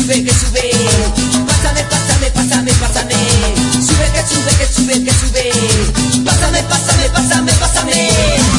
sube, que sube. Pásame, pásame, pásame, pásame. Sube, que sube, que sube, que sube. Pásame, pásame, pásame, pásame.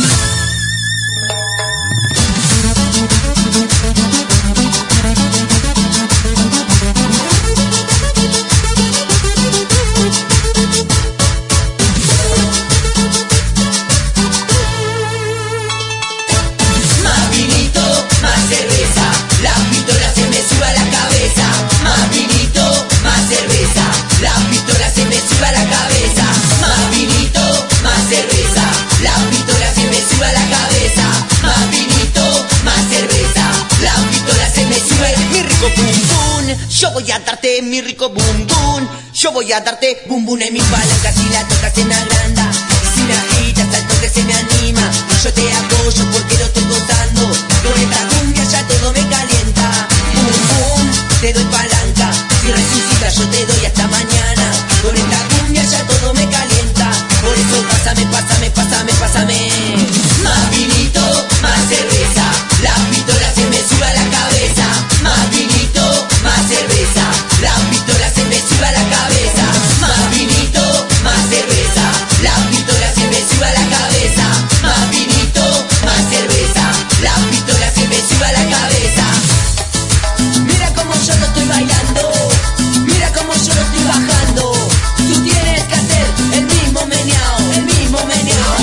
Yo voy a darte mi rico bum bum. Yo voy a darte bum bum en mi palanca. Si la tocas en agranda, si me agitas al toque se me anima. Yo te apoyo porque lo estoy gozando. Con esta cumbia ya todo me calienta. Bum bum, te doy palanca. Si resucitas yo te doy hasta mañana. Con esta cumbia ya todo me calienta. Por eso pásame, pásame, pásame, pásame. Más vinito, más cerveza. La pistola se me sube a la cabeza. Más vinito, más cerveza. La pistola se me sube a la cabeza. Más vinito, más cerveza. La pistola se me sube a la cabeza. Más vinito, más cerveza. La pistola se me sube a la cabeza. Mira cómo yo lo estoy bailando. Mira cómo yo lo estoy bajando. Tú tienes que hacer el mismo meneao, el mismo meneao.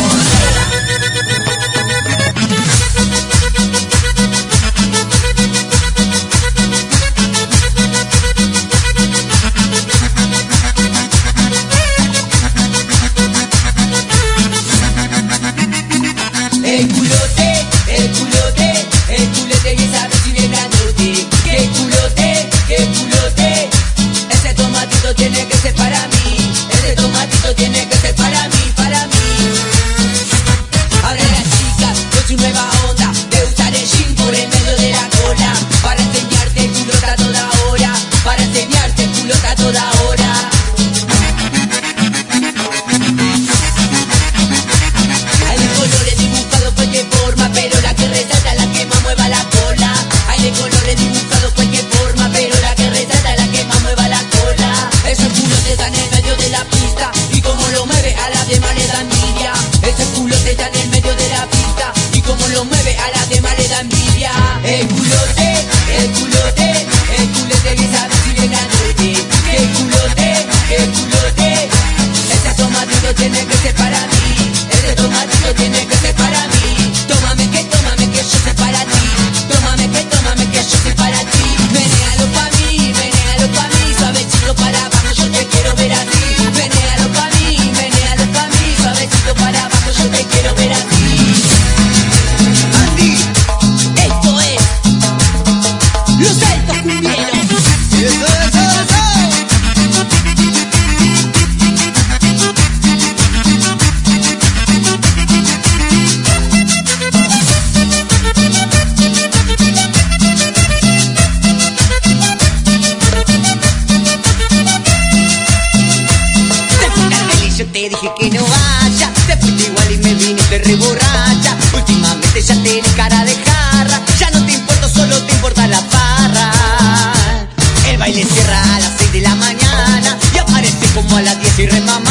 El culote, el culote, el culote y esa vez viene grandote. Que culote, ese tomatito tiene que ser para mí. Ese tomatito tiene que ser para mí, para mí. Ahora las chicas con su nueva onda de usar el jean por el medio de la cola. Para enseñarte el culota a toda hora, para enseñarte el culota a toda hora. Hay de colores dibujados cualquier forma, pero la que resalta la que más mueva la cola. Hay de colores dibujados cualquier forma, pero la que resalta la que más mueva la cola. Ese culo te da en el medio de la pista y como lo mueve a la demás le da envidia. Ese culo te da en el medio de la pista y como lo mueve a la demás le da envidia. El culote, el culote, el culote que sabe si bien grandote. El culote, ese tomatito tiene que ser para mí. Ese tomatito tiene que ser para mí. Tómame que yo soy para ti. Tómame que yo soy para ti. Menéalo pa' mí, suavecito para abajo, yo te quiero ver así. Menéalo pa' mí, suavecito para abajo, yo te quiero ver así. Andy, esto es Los Altos Cumbieros. Yo te dije que no vaya, te fuiste igual y me viniste re borracha. Últimamente ya tenés cara de jarra, ya no te importo, solo te importa la farra. El baile cierra a las 6 de la mañana y aparece como a las 10 y remama.